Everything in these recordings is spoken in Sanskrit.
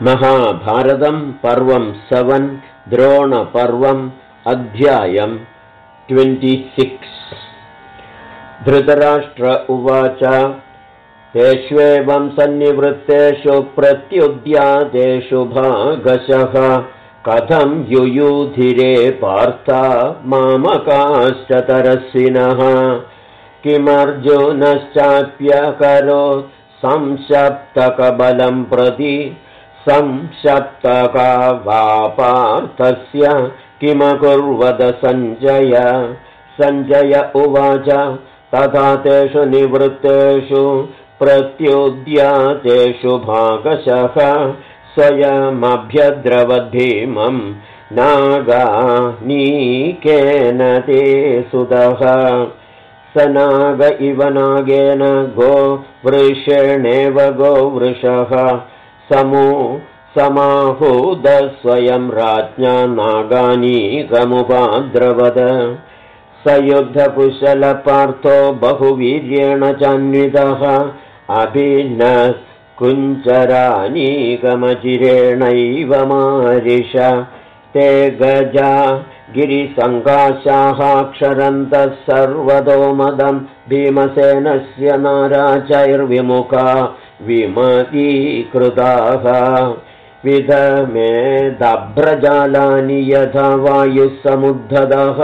महाभारतं पर्वं 7 द्रोणपर्वम् अध्यायम् 26। धृतराष्ट्र उवाच तेष्वेवं सन्निवृत्तेषु प्रत्युद्यातेषु भागशः कथं युयुधिरे पार्था मामकाश्च तरस्विनः किमर्जुनश्चाप्यकरोत् संशप्तकबलं प्रति संशप्तका वा पार्थस्य किमकुर्वद सञ्जय उवाच तथा तेषु निवृत्तेषु प्रत्युद्यातेषु भागशः स्वयमभ्यद्रवद्भीमं नागानीकेन ते सुतः स नाग इव नागेन गोवृषेणेव गोवृषः समाहूद स्वयं राज्ञा नागानीकमुपाद्रवद स युद्धकुशलपार्थो बहुवीर्येण चान्वितः अभिन्नः कुञ्जरानीकमचिरेणैव मारिष ते गजा गिरिसङ्काशाः क्षरन्तः सर्वतो मदं भीमसेनस्य नाराचैर्विमुखा विमतीकृताः विधमेदभ्रजालानि यथा वायुः समुद्धतः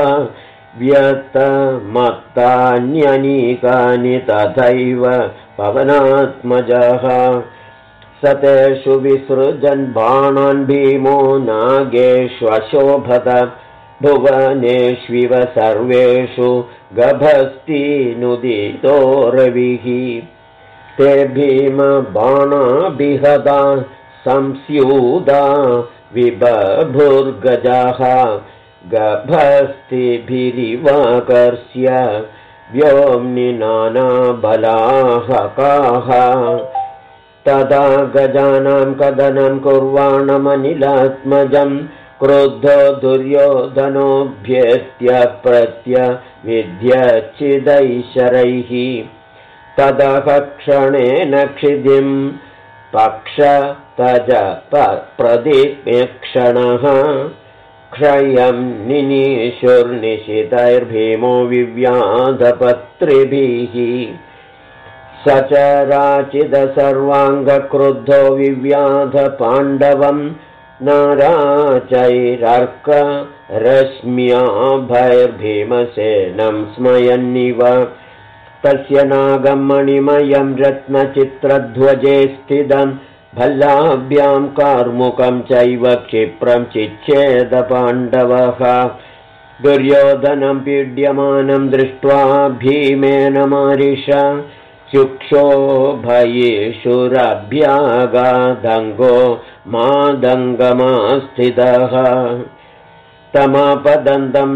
व्यतमत्तान्यनीकानि तथैव पवनात्मजः स तेषु विसृजन् बाणान् भीमो नागेष्वशोभत भुवनेष्विव सर्वेषु गभस्तिनुदितो रविः ते भीमबाणाभिहता संस्यूता विबभुर्गजाः गभस्तिभिरिवाकर्ष्य व्योम्नि नानाबलाहकाः तदा गजानां कदनं कुर्वाणमनिलात्मजं क्रुद्धो दुर्योधनोऽभ्येत्य प्रत्यविध्यच्छिदैशरैः ततः क्षणेन क्षितिं पक्षतज प्रदिपेक्षणः क्षयं निनीशुर्निशितैर्भीमो विव्याधपत्रिभिः स च राचिदसर्वाङ्गक्रुद्धो विव्याध पाण्डवं नाराचैरर्करश्म्याभैर्भीमसेनं स्मयन्निव तस्य नागं मणिमयं रत्नचित्रध्वजे स्थितं भल्लाभ्यां कार्मुकं चैव क्षिप्रं चिच्छेद पाण्डवः दुर्योधनं पीड्यमानं दृष्ट्वा भीमेन मारिष चुक्षोभयेषुरभ्यागादङ्गो मादङ्गमास्थितः तमापदन्तं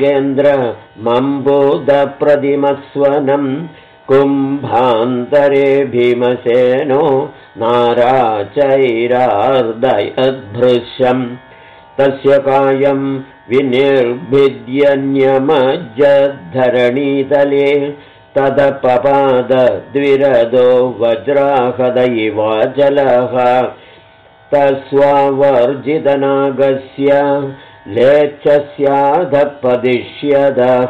नागेन्द्रमम्बुदप्रतिमस्वनं कुम्भान्तरे भीमसेनो नाराचैरार्दयद्भृशं तस्य कायं विनिर्भिद्यन्यमज्जद्धरणीतले तदपपाद द्विरदो वज्राहदयिवाचलः तस्वावर्जितनागस्य लेच्छस्याधपदिष्यदः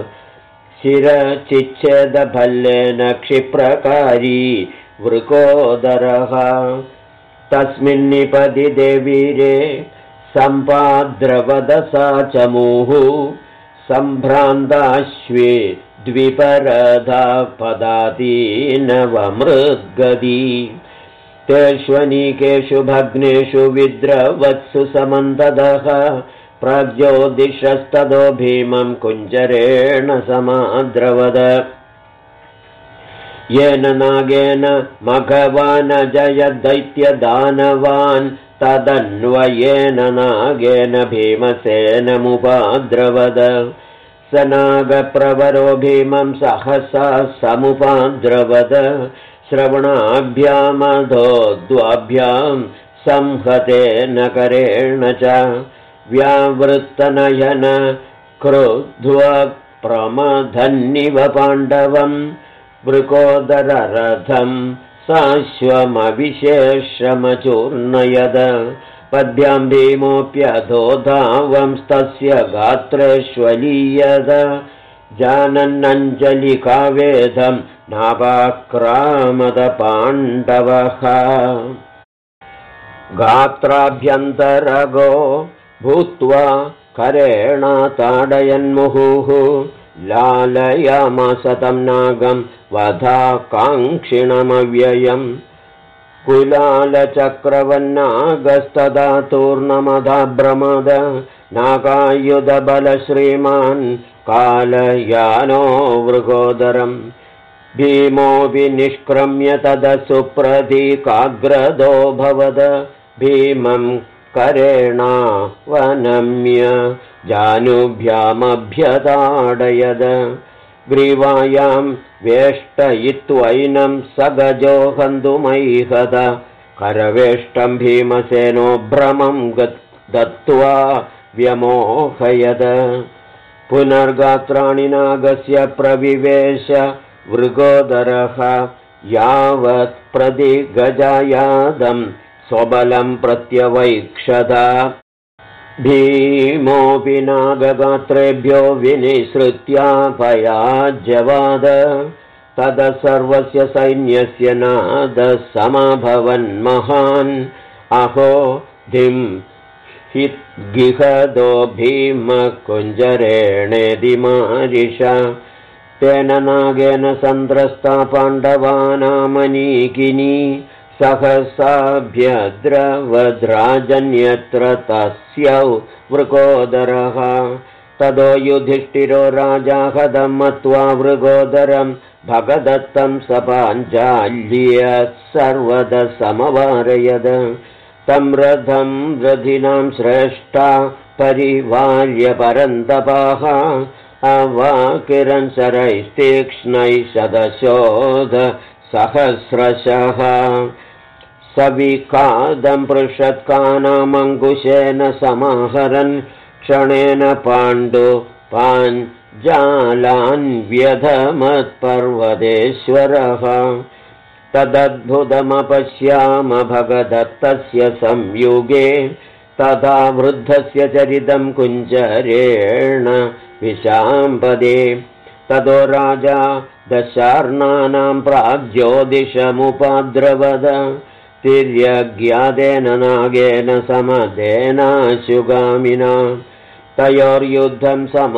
शिरचिच्छेदभल्लेन क्षिप्रकारी वृकोदरः तस्मिन्निपतिते वीरे सम्पाद्रवदसा चमूः सम्भ्रान्ताश्वे द्विपरधा पदातीनवमृद्गदी तेष्वनीकेषु भग्नेषु विद्रवत्सु समन्ततः प्रज्योतिषस्ततो भीमं कुञ्जरेण समाद्रवद येन नागेन मघवानजयदैत्यदानवान् तदन्वयेन नागेन भीमसेनमुपाद्रवद स नागप्रवरो भीमं सहसा समुपाद्रवद श्रवणाभ्यामधो द्वाभ्यां संहतेन करेण च व्यावृत्तनयन क्रुध्वा प्रमथन्निव पाण्डवं वृकोदररथं साश्वमविशेषमचूर्णयद पद्भ्यां भीमोऽप्यधोधावंस्तस्य गात्रेष्वलीयद जानन्नञ्जलिकावेदं नापाक्रामद पाण्डवः गात्राभ्यन्तरगो भूत्वा करेण ताडयन्मुहुः लालयामासतं नागं वधाकाङ्क्षिणमव्ययम् कुलालचक्रवन्नागस्तदा तूर्णमदाभ्रमद नागायुधबलश्रीमान् कालयानो वृकोदरम् भीमोऽपि निष्क्रम्य तदसुप्रतीकाग्रदो भवद भीमं करेणावनम्य जानुभ्यामभ्यताडयद ग्रीवायां वेष्टयित्वैनं सगजो हन्तुमैहद करवेष्टं भीमसेनो भ्रमं दत्त्वा व्यमोहयद पुनर्गात्राणि नागस्य प्रविवेश वृकोदरः यावत् प्रतिगजायादं स्वबलं प्रत्यवैक्षत भीमोऽपि नागगात्रेभ्यो विनिसृत्यापयाज्यवाद तद सर्वस्य सैन्यस्य नादः समभवन्महान् अहो धिं हिद्गिहदो भीमकुञ्जरेणेदिमारिष तेन नागेन सन्द्रस्ता पाण्डवानामनीकिनी सहसाभ्यद्रवद्राजन्यत्र तस्यौ वृकोदरः तदो युधिष्ठिरो राजा हदं मत्वा वृकोदरं भगदत्तं सपाञ्चाल्य सर्वदा समवारयद तं रथं रथिनां श्रेष्ठा परिवार्य परन्तपाः अवाकिरन् शरैस्तीक्ष्णैः शतशोध सहस्रशः सविकादं पृषत्कानामङ्कुशेन समाहरन् क्षणेन पाण्डुपाञ्जालान् व्यधमत्पर्वतेश्वरः तदद्भुतमपश्याम भगदत्तस्य संयुगे तथा वृद्धस्य चरितं कुञ्जरेण विशाम्पदे ततो राजा दशार्णानां प्राग्ज्योतिषमुपाद्रवद तिर्यज्ञातेन नागेन समदेनाशुगामिना तयोर्युद्धं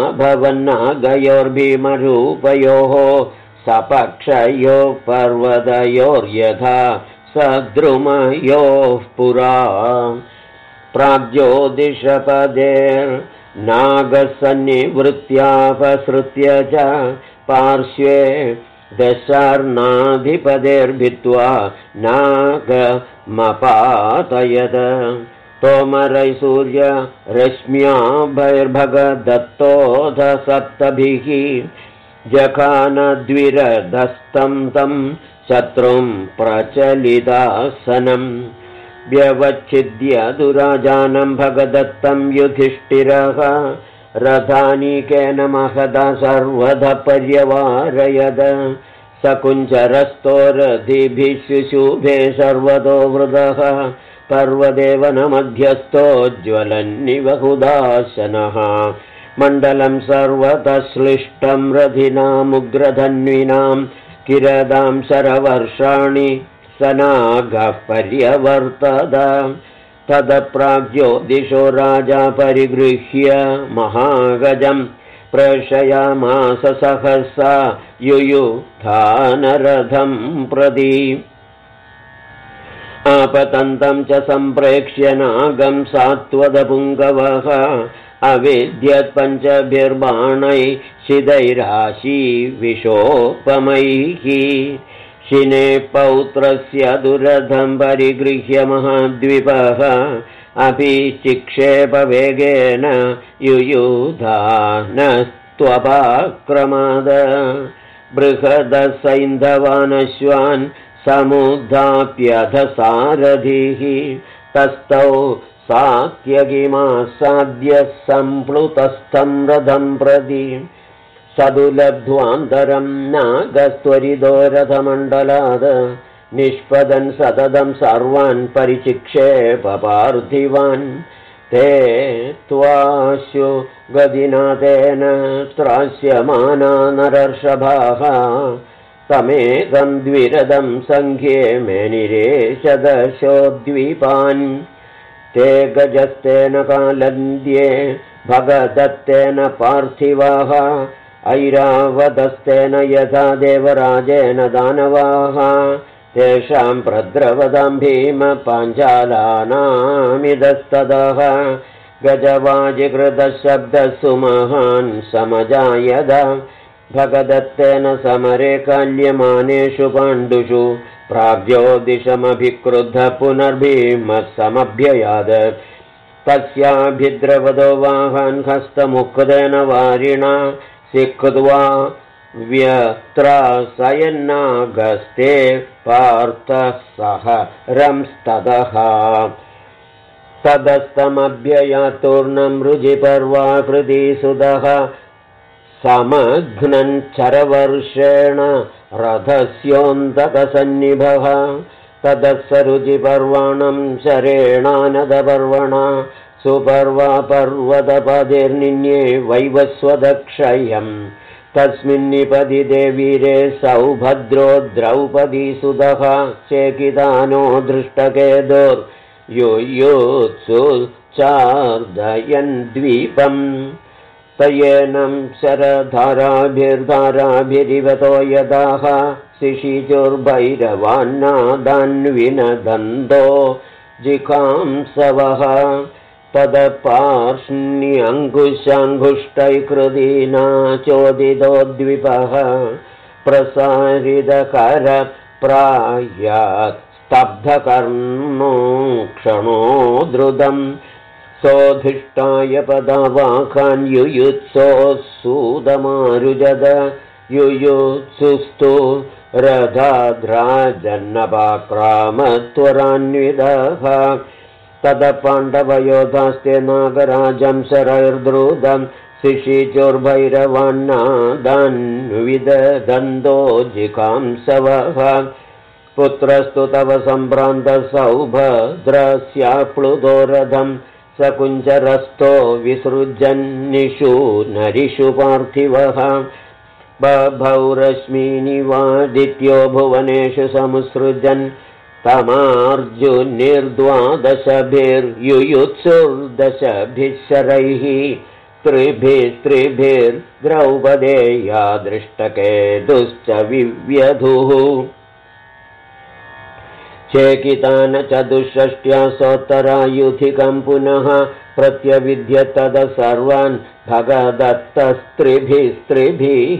समभवन्नागयोर्भीमरूपयोः सपक्षयोः पर्वतयोर्यथा सद्रुमयोः पुरा प्राग्ज्योतिषपदेर्नागसन्निवृत्त्यापसृत्य च पार्श्वे दशार्णाधिपतेर्भित्त्वा नागमपातयद तोमरै सूर्यरश्म्याभैर्भगदत्तोऽध सप्तभिः जखानद्विरधस्तं तं शत्रुं प्रचलितासनं व्यवच्छिद्य दुराजानं भगदत्तं युधिष्ठिरः रथानीकेन महदा सर्वदा पर्यवारयद सकुञ्जरस्थो रथिभिः शुशुभे सर्वतो वृदः पर्वदेवनमध्यस्थो ज्वलन्निव हुदाशनः मण्डलं सर्वतः श्लिष्टं रथिनामुग्रधन्विनां किरदां शरवर्षाणि स नागः पर्यवर्तद तदप्राग्ज्योतिषो राजा परिगृह्य महागजं प्रेषयामास सहसा युयुधानरथं प्रति आपतन्तं च सम्प्रेक्ष्य नागं सात्वदपुङ्गवः अविद्यत्पञ्चभिर्बाणैः शिदैराशी विशोपमैः शिने पौत्रस्य दुरधं परिगृह्य महाद्विपः अपि चिक्षेपवेगेन युयुधानस्त्वपाक्रमद बृहदसैन्धवानश्वान् समुद्धाप्यथ सारथिः तस्थौ सात्यगिमासाद्य सम्प्लुतस्थं रथं प्रति सदुलब्ध्वान्तरं नागस्त्वरितो रथमण्डलात् निष्पदन् सततं सर्वान् परिचिक्षेपपार्थिवान् ते त्वाशु गदिनाथेन त्रास्यमाना नरर्षभाः तमेकं द्विरदं सङ्ख्ये मेनिरे शदशोद्वीपान् ते गजस्तेन कालन्द्ये भगदत्तेन पार्थिवाः ऐरावतस्तेन यथा देवराजेन दानवाः तेषां प्रद्रवदां भीमपाञ्चालानामिदस्ततः गजवाजिकृतशब्दस्सु महान् समजायद भगदत्तेन समरे काल्यमानेषु पाण्डुषु प्राग्ज्योतिषमभिक्रुद्ध पुनर्भीमः समभ्ययाद तस्याभिद्रवदो वाहन् हस्तमुक्तेन वारिणा सिक्त्वा व्यत्रासयन्नागस्ते पार्थः सह रंस्ततः तदस्तमभ्ययातूर्णं रुजिपर्वा कृतिसुतः समघ्नन् चरवर्षेण रथस्योऽन्तकसन्निभः तदस्स रुचिपर्वाणं शरेणानदपर्वणा सुपर्वा पर्वतपदेर्निन्ये वैवस्वदक्षयम् तस्मिन्निपतिते वीरे सौभद्रो द्रौपदीसुतः चेकितानो दृष्टकेतुर्युयुत्सु चार्दयन् द्वीपम् तयेनं शरधाराभिर्धाराभिरिवतो यदाः शिशिचुर्भैरवान्नादान्विनदन्तो जिघांसवः तदपार्ष्ण्यङ्कुशाङ्गुष्टैकृदीना चोदितो द्विपः प्रसारितकरप्रायात् स्तब्धकर्णो क्षणो द्रुतम् सोऽधिष्ठाय पदावाकान् युयुत्सोऽसूदमारुजद युयुत्सुस्तु रथाद्राजन्नपाक्रामत्वरान्वितः ततः पाण्डवयोधास्ते नागराजं शरैर्द्रुतं शिशिचोर्भैरवान्नादान्विदधन्दो जिघांसवः पुत्रस्तु तव सम्भ्रान्तः सौभद्रस्याप्लुतो रथं सकुञ्जरस्थो विसृजन्निषु नरिषु पार्थिवः बभौ रश्मीनिवादित्यो भुवनेषु समुत्सृजन् तमार्जुनिर्द्वादशभिर्युयुत्सुर्दशभिः शरैः त्रिभिस्त्रिभिर्द्रौपदेया दृष्टकेतुश्च विव्यधुः चेकितान चतुष्षष्ट्या सोत्तरायुधिकं पुनः प्रत्यविद्य तद सर्वान् भगदत्तस्त्रिभिस्त्रिभिः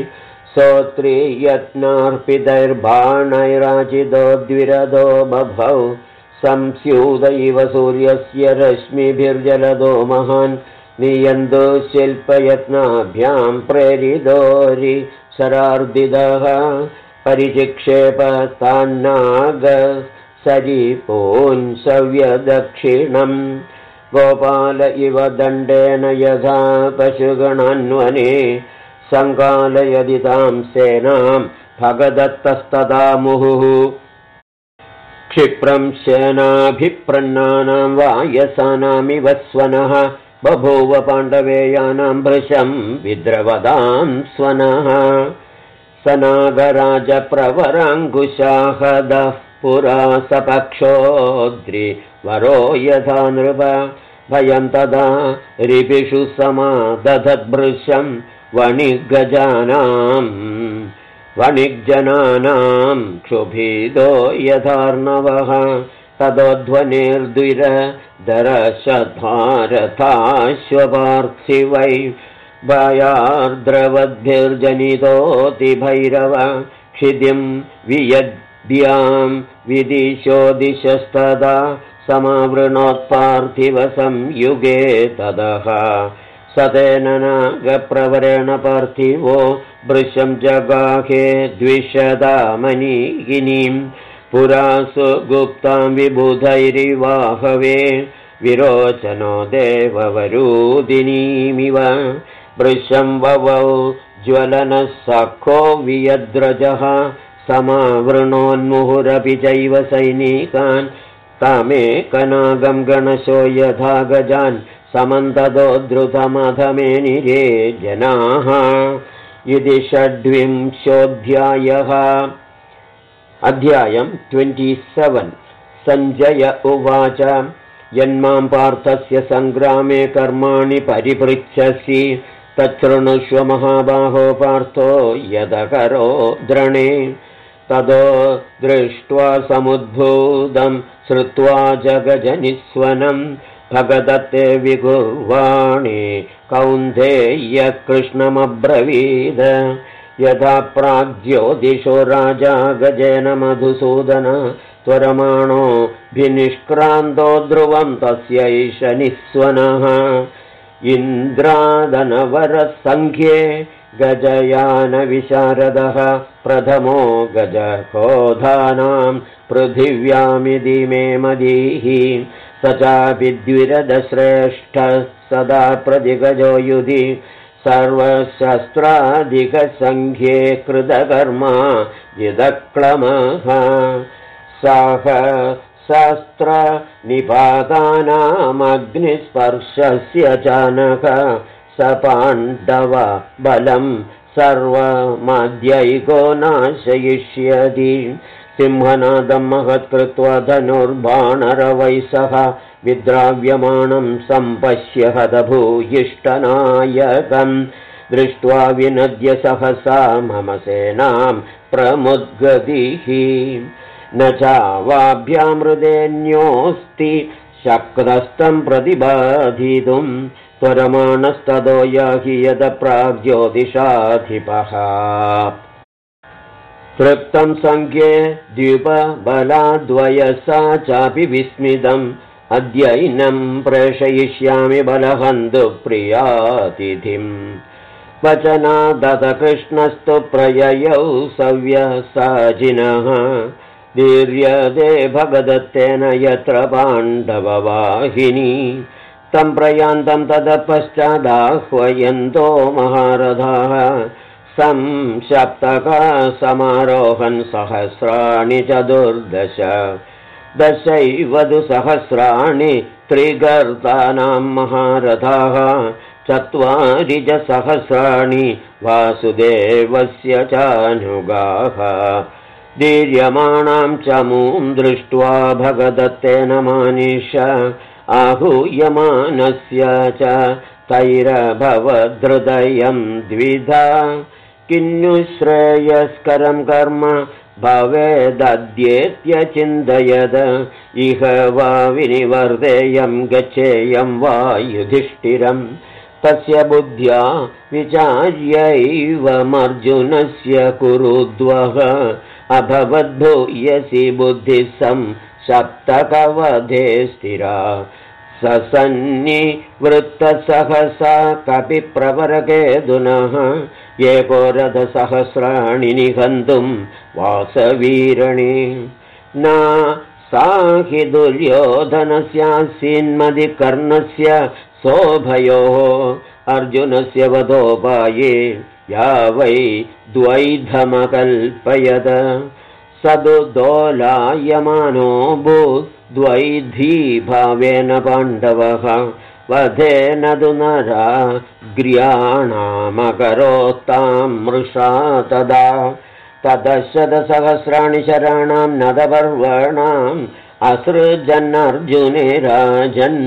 सोत्रियत्नार्पितैर्बाणैराचितो द्विरदो बभौ संस्यूत इव सूर्यस्य रश्मिभिर्जलदो महान् नियन्तो शिल्पयत्नाभ्यां प्रेरितोरि शरार्दितः परिचिक्षेप तान्नागसरिपूंसव्यदक्षिणम् गोपाल इव दण्डेन यथा पशुगणान्वने सङ्कालयदि तां सेनां भगदत्तस्तदा मुहुः क्षिप्रं सेनाभिप्रन्नानां वायसानामिव स्वनः बभूव पाण्डवेयानां भृशं विद्रवदां स्वनः सनागराजप्रवराङ्कुशाहदः पुरा सपक्षोद्रिवरो यथा नृप भयं तदा रिपिषु समादधद्भृशं वणिग्जनानां क्षुभिदो यथार्णवः तदोध्वनिर्द्विरदरशधारथाश्वपार्थिवै भयार्द्रवद्भिर्जनितोति भैरव क्षितिं वियद्भ्यां विदिशो दिशस्तदा समावृणोत्पार्थिवसंयुगे तदः सतेन नागप्रवरेण पार्थिवो भृशं जगाहे द्विषदामनीगिनीं पुरासु गुप्तां विबुधैरिवाहवे विरोचनो देववरूदिनीमिव भृशं ववौ ज्वलनः सखो वियद्रजः समावृणोन्मुहुरपि चैव सैनिकान् तमेकनागं गणशो यथा गजान् समन्तदोद्धृतमधमेनिरे जनाः। इति 26 अध्यायम् 27। सञ्जय उवाच यन्मां पार्थस्य सङ्ग्रामे कर्माणि परिपृच्छसि तच्छृणुष्व महाबाहो पार्थो यदकरो द्रणे। ततो दृष्ट्वा समुद्भूतं श्रुत्वा जगजनिस्वनं भगदत्ते विकुर्वाणि कौन्तेय कृष्णमब्रवीद। यथा प्राग्ज्योतिषो राजा गजेन मधुसूदन त्वरमाणो भिनिष्क्रान्तो ध्रुवं तस्यैष निःस्वनः। इन्द्रादनवरसङ्ख्ये गजयानविशारदः प्रथमो गजकोधानां पृथिव्यामिति मे मदीः। स चापि द्विरदश्रेष्ठः सदा प्रतिगजो युधि सर्वशस्त्राधिकसङ्ख्ये कृतकर्मा यदक्लमः। सहस्रनिपातानामग्निस्पर्शस्य चानक स पाण्डव बलं सर्वमद्यैको नाशयिष्यति। सिंहनादं महत्कृत्वा धनुर्बाणरवैः विद्राव्यमाणं सम्पश्य हतभूयिष्ठनायकं। दृष्ट्वा विनद्य सहसा मम सेनां प्रमुद्गतिः। न चावाभ्यामृदेन्योऽस्ति शक्तस्तं प्रतिबाधितुं त्वरमाणस्ततो याहि यद प्राग्ज्योतिषाधिपः। तृप्तं सङ्ख्ये द्विपबलाद्वयसा चापि विस्मितम् अद्यैनं प्रेषयिष्यामि बलहन्तु प्रियातिथिम्। वचनादत कृष्णस्तु प्रययौ सव्यसाचिनः दीर्यते भगदत्तेन यत्र पाण्डववाहिनी। तं प्रयान्तं ततः पश्चादाह्वयन्तो महारथाः संसप्तका समारोहन् सहस्राणि 14 दशैव सहस्राणि त्रिगर्तानां महारथाः 4 सहस्राणि वासुदेवस्य चानुगाः। दीर्यमाणां चमूं दृष्ट्वा भगदत्तेन मानिष आहूयमानस्य च तैरभवदृदयं द्विधा। किन्नु श्रेयस्करं कर्म भवेदद्येत्यचिन्तयद इह वा विनिवर्तेयं गच्छेयं वा युधिष्ठिरम्। तस्य बुद्ध्या विचार्यैवमर्जुनस्य कुरुद्वः अभवद्भूयसि बुद्धिः सप्तकवधे स्थिरा। ससन्निवृत्तसहसा कपिप्रवरकेतुनः एको रथसहस्राणि निहन्तुं वासवीरणे। न साहि दुर्योधनस्यासीन्मदिकर्णस्य सोभयोः अर्जुनस्य वधोपाये या वै द्वैधमकल्पयद। सदुदोलायमानो द्वैधी भावेन पाण्डवः वधेन तु नराग्र्याणामकरोत्तां मृषा तदा। ततशतसहस्राणि शराणां नदपर्वणाम् असृजन्नर्जुने राजन्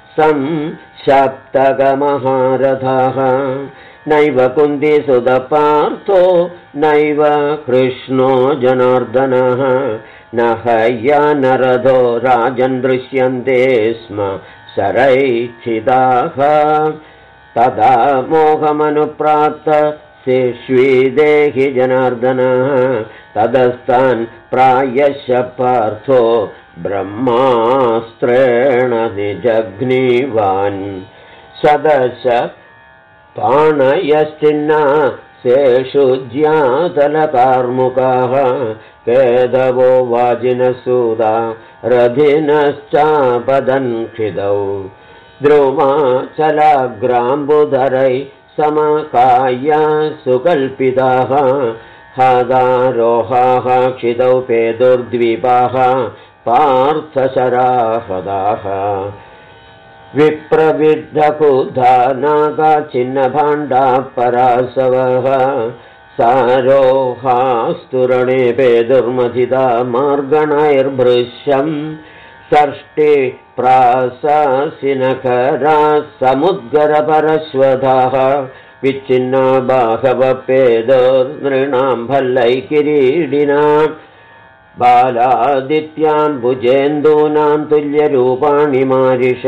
संसप्तकमहारथाः। नैव कुन्तीसुतपार्थो नैव कृष्णो जनार्दनः न हय्या नरधो राजन् दृश्यन्ते स्म शरैच्छिदाः। तदा मोहमनुप्राप्त शिश्वीदेहि जनार्दनः तदस्तान् प्रायश पार्थो ब्रह्मास्त्रेण निजग्नीवान्। सदश पाणयश्चिन्ना सेषु ज्यातलकार्मुकाः केदवो वाजिनसूदा रथिनश्चापदन्क्षितौ। द्रुमाचलाग्राम्बुधरै समकाया सुकल्पिताः हदारोहाः क्षितौ पेदुर्द्वीपाः पार्थशराहदाः विप्रविद्धकुधा नागाचिन्नभाण्डा परासवः सारोहास्तुरणे पेदुर्मथिता मार्गणैर्भृश्यम् षष्ठे प्रासासिनकरा समुद्गरपरश्वधाः विच्छिन्ना बाहवपेदोर्नृणां भल्लै किरीडिनां बालादित्यान् भुजेन्दूनां तुल्यरूपाणि मारिष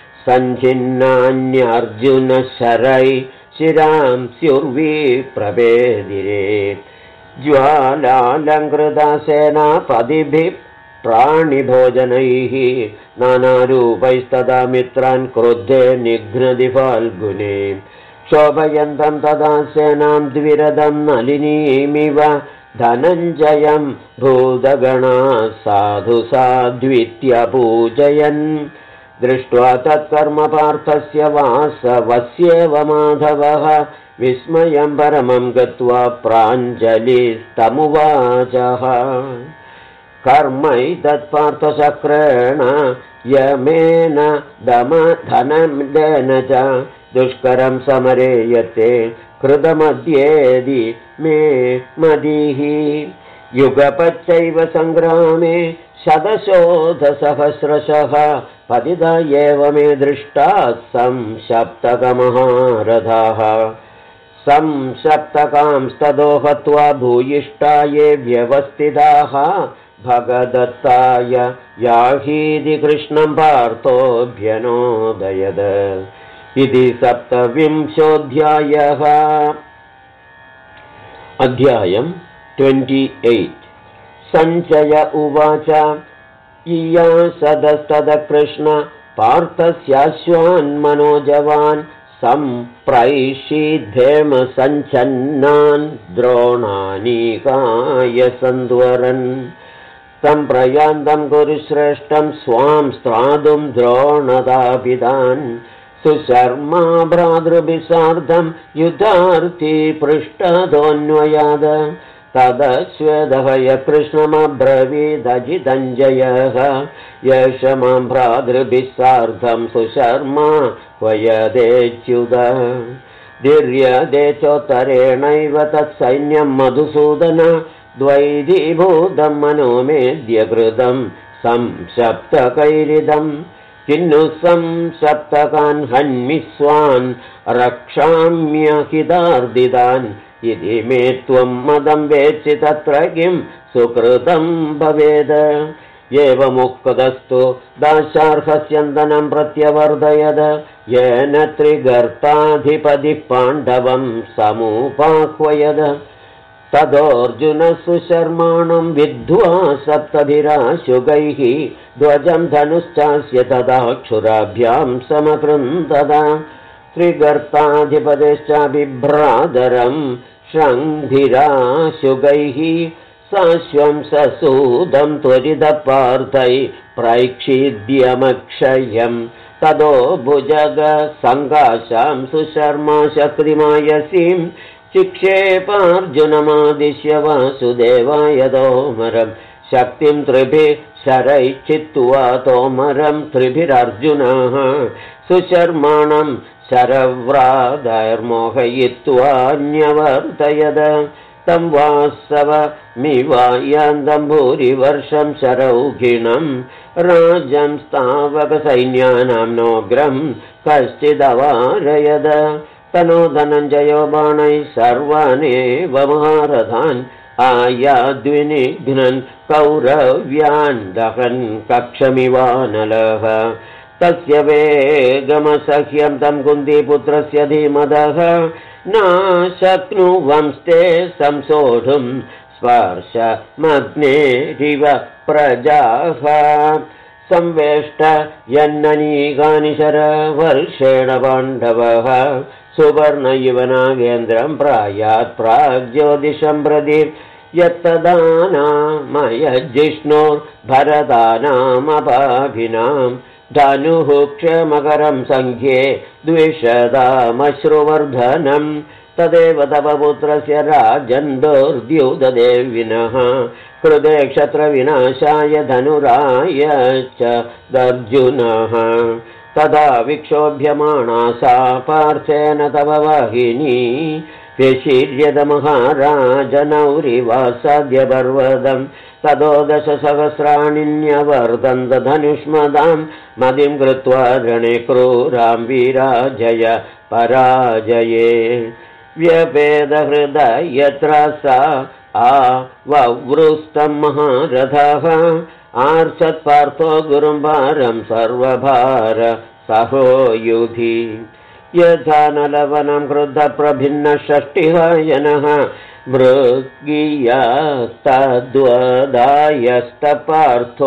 सञ्छिन्नान्यर्जुनशरै शिरां स्युर्विप्रभेदिरे ज्वालालङ्कृता सेनापतिभिः प्राणिभोजनैः नानारूपैस्तदा मित्रान् क्रुद्धे निघ्नदि फाल्गुने शोभयन्तं तदा सेनां द्विरदं नलिनीमिव धनञ्जयं भूतगणा साधु साध्वित्यपूजयन् दृष्ट्वा तत्कर्म पार्थस्य वासवस्येव माधवः विस्मयं परमं गत्वा प्राञ्जलिस्तमुवाचः कर्मैतत्पार्थचक्रेण यमेन दमधनमेन च दुष्करं समरे यते कृतमद्येदि मे मदिः युगपच्चैव सङ्ग्रामे शतशोधसहस्रशः पतिता एव मे दृष्टा संसप्तकमहारथाः संसप्तकांस्ततो हत्वा भूयिष्ठा ये व्यवस्थिताः भगदत्ताय याहीति कृष्णं पार्थोऽभ्यनोदयद इति 27ोऽध्यायः। अध्यायं 28। सञ्जय उवाच इयासदस्तदकृष्ण पार्थस्याश्वान् मनोजवान् सम्प्रैषीद्धेम सञ्चन्नान् द्रोणानीकाय सन्द्वरन् सम्प्रयान्तं कुरुश्रेष्ठं स्वां स्त्रातुं द्रोणदापितान् सुशर्मा भ्रातृभिः सार्धं युधार्थी पृष्ठतोऽन्वयाद तदश्वेदः कृष्णमब्रवीदजितञ्जयः यश मां भ्रातृभिः सार्धं सुशर्मा वयदेच्युत धीर्यदे चोत्तरेणैव तत्सैन्यं मधुसूदन द्वैधीभूतं मनोमेद्य कृतं संसप्तकैरिदं किन्नु संसप्तकान् हन्मिस्वान् रक्षाम्यहितार्दितान् इति मे त्वं मदं वेत्सि तत्र किं सुकृतं भवेद एवमुक्तस्तु दाशार्हस्यन्दनं प्रत्यवर्धयद येन त्रिगर्ताधिपतिः पाण्डवं समुपाह्वयद तदोऽर्जुनः सुशर्माणं विद्ध्वा सप्तभिराशुगैः ध्वजं धनुश्चास्य तदाक्षुराभ्यां समकृन्तदा त्रिगर्ताधिपतेश्च बिभ्रादरं शङ्भिराशुगैः साश्वं ससूदं त्वरितपार्थै प्रैक्षिद्यमक्षयं तदो भुजग सङ्काशां सुशर्मा शक्तिमायसीं चिक्षेपार्जुनमादिश्य वासुदेवाय तोमरं शक्तिं त्रिभिः शरैः चित्वा तोमरं त्रिभिरर्जुनः सुशर्माणं शरव्रादैर्मोहयित्वा न्यवर्तयद तं वासवमिवायान्तं भूरिवर्षं शरौघिणं राजं स्थावकसैन्यानां नोग्रं कश्चिदवारयद तनो धनञ्जयो बाणैः सर्वानेव महारथान् आयाद्विनिघ्नन् कौरव्यान् दहन् कक्षमिवानलः तस्य वेगमसह्यं तं कुन्तीपुत्रस्य धीमतः न शक्नुवंस्ते संसोढुं स्पर्शमग्नेरिव प्रजाः संवेष्ट यन्ननीकानि शरवर्षेण पाण्डवः सुवर्ण इव नागेन्द्रं प्रायात् प्राग्ज्योतिषं प्रति यत्तदानामयजिष्णोर्भरतानामपाभिनां धनुः क्षमकरं सङ्ख्ये द्विषदामश्रुवर्धनं तदेव तव पुत्रस्य राजन्दोर्द्युददेविनः कृते क्षत्रविनाशाय धनुराय च दर्जुनः तदा विक्षोभ्यमाणा सा पार्थेन तव वाहिनी व्यशीर्यदमहाराजनौरिवासाद्यपर्वतम् ततो 10,000 मदिं कृत्वा रणे क्रूरां वीराजय पराजये व्यपेदहृदयत्र सा ववृष्टं महारथः आर्षत्पार्थो गुरुं भारं सर्वभार सहो युधि यथा नलवनं क्रुद्धप्रभिन्नषष्टिवायनः मृगीयस्तद्वदायस्तपार्थो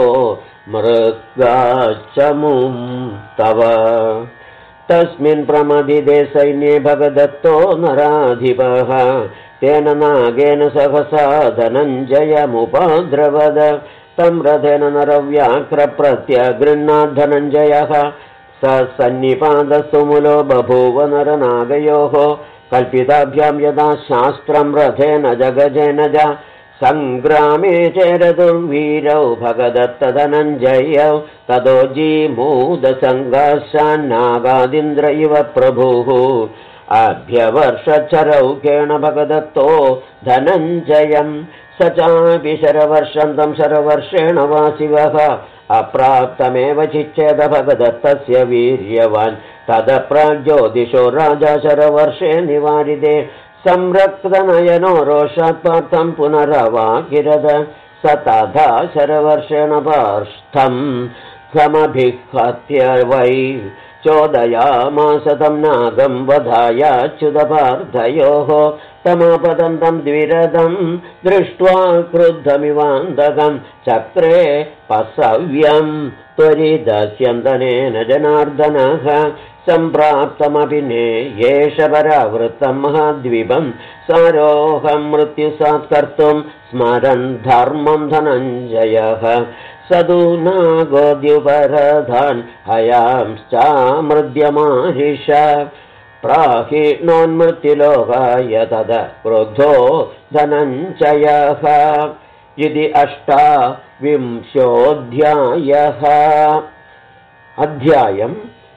मृगाचमुं तव तस्मिन् प्रमदिदे सैन्ये भगदत्तो नराधिपः तेन नागेन सहसा धनञ्जयमुपद्रवद तं रथेन नरव्याघ्रप्रत्यगृह्णात् धनञ्जयः स सन्निपातस्तुमुलो बभूव नरनागयोः कल्पिताभ्यां यदा शास्त्रं रथेन जगजेन च सङ्ग्रामे चेरतुर्वीरौ भगदत्तधनञ्जयौ ततो जीमूदसङ्घर्षान्नागादिन्द्र इव प्रभुः अभ्यवर्षचरौकेण भगदत्तो धनञ्जयं स चापि शरवर्षं तं शरवर्षेण वासिवः अप्राप्तमेव चिच्छेद भगदत्तस्य वीर्यवान् तदप्राज्योतिषो राजा शरवर्षे निवारिते संरक्तनयनो रोषात् पार्थं पुनरवाकिरद स तथा शरवर्षेण पार्ष्ठं समभिहत्य वै चोदयामास तं नागं वधायाच्युतपार्थयोः तमापतन्तं द्विरदं दृष्ट्वा क्रुद्धमिवान्दकं चक्रे पसव्यं त्वरिदस्यन्दनेन जनार्दनः सम्प्राप्तमपि नेयेष परावृत्तं महाद्वीपं सारोहं मृत्युसात्कर्तुं स्मरन् धर्मं धनञ्जयः सदूनागोद्युपरधान् हयांश्चामृद्यमाहिष प्राहिणोन्मृत्युलोकाय तद क्रुद्धो धनञ्जयः इति 28 अध्यायम्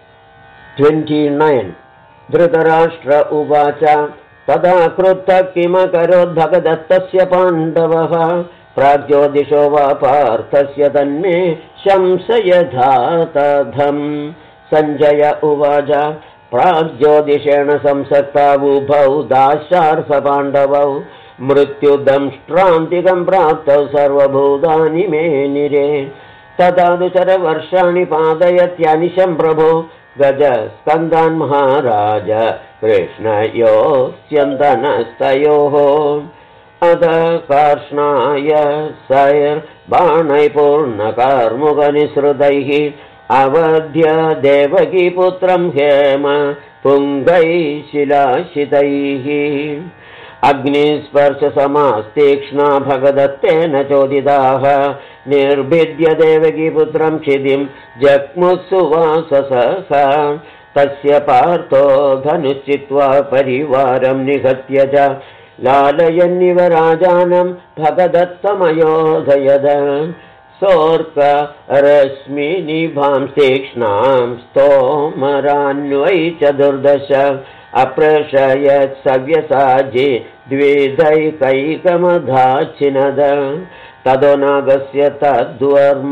29 धृतराष्ट्र उवाच तदा क्रुद्धः किमकरोद्भगदत्तस्य पाण्डवः प्राग्ज्योतिषो वा पार्थस्य तन्मे शंसयधातधम् सञ्जय उवाच प्राग्ज्योतिषेण संसक्तावुभौ दाशार्षपाण्डवौ मृत्युदंष्ट्रान्तिकं प्राप्तौ सर्वभूतानि मेनिरे तदा दुचरवर्षाणि पादयत्यनिशं प्रभो गजस्कन्दान् महाराज कृष्णयोस्यन्दनस्तयोः अथ कार्ष्णाय सैर्बाणैपूर्णकार्मुकनिसृतैः अवध्य देवकीपुत्रं हेम पुङ्गैः शिलाशितैः अग्निस्पर्शसमास्तीक्ष्णा भगदत्तेन चोदिताः निर्भिद्य देवकीपुत्रं क्षितिं जग्मुस्सुवाससः तस्य पार्थो धनुश्चित्वा परिवारं निहत्य च लालयन्निव राजानं भगदत्तमयोधयद सोऽर्करश्मिनिभां तीक्ष्णां स्तोमरान्वै चतुर्दश अप्रशयत् सव्यसाजी द्विदैकैकमधाच्छिनद ततो नागस्य तद्वर्म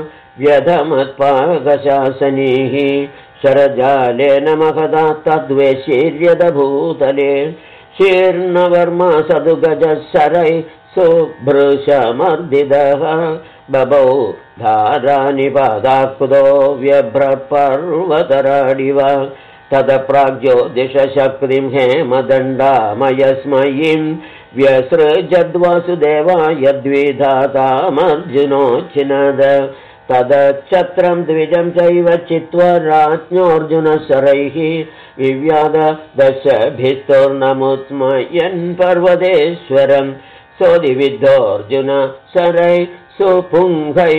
व्यधमत्पाकशासनीः शरजालेन महदा तद्वेशीर्यदभूतले शीर्णवर्मा सदुगजशरै सुभृशमर्दिदः बभौ धारानिपादाक्तो व्यभ्रपर्वतराडिव तदप्राग्ज्योतिषशक्तिं हेमदण्डामयस्मयीं व्यसृजद्वासुदेवाय द्विधातामर्जुनोच्छिनद तदच्छत्रं द्विजं चैव चित्वा राज्ञोऽर्जुनशरैः विव्याद दशभिस्तोर्णमुत्स्मयन् पर्वतेश्वरं सोदिविद्धोऽर्जुन शरै सुपुङ्गै